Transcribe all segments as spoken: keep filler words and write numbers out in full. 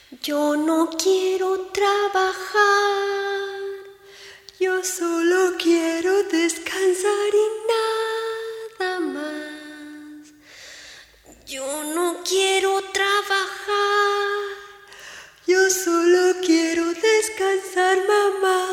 Yo no quiero trabajar, yo solo quiero descansar y nada más. Yo no quiero trabajar, yo solo quiero descansar, mamá.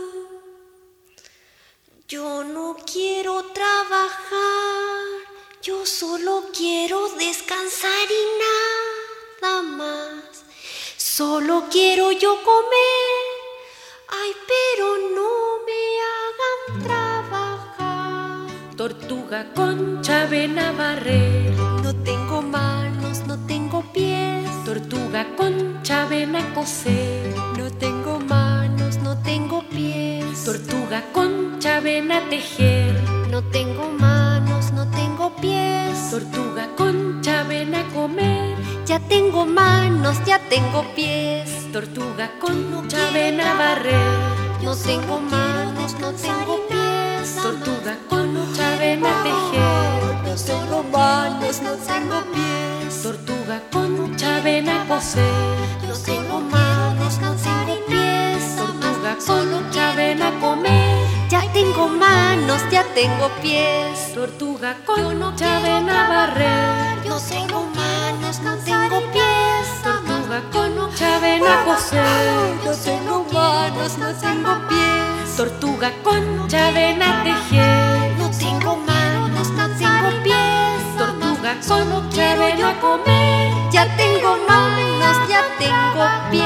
Yo no quiero trabajar, yo solo quiero descansar y nada más. Solo quiero yo comer, ay, pero no me hagan trabajar. Tortuga Concha, ven a barrer. No tengo manos, no tengo pies. Tortuga Concha, ven a coser. No tengo manos, no tengo pies. Tortuga Concha, ven a tejer. No tengo manos, no tengo pies. Tortuga Concha, ven a comer. Ya tengo manos, ya tengo pies. Tortuga Concha, ven a barrer. No tengo manos, no tengo pies. Tortuga Concha, ven a tejer. No tengo manos, no tengo pies. Tortuga Concha, ven a coser. No tengo manos, no tengo pies. Tortuga Concha, ven a comer. Ya tengo manos, ya tengo pies. Tortuga Concha, ven a barrer. No tengo manos, no tengo pies. Tortuga Concha, ven a coser. No tengo manos, no tengo pies. Tortuga Concha, ven a tejer. No tengo manos, no tengo pies. Tortuga Concha, ven a comer. Ya tengo manos, ya tengo pies.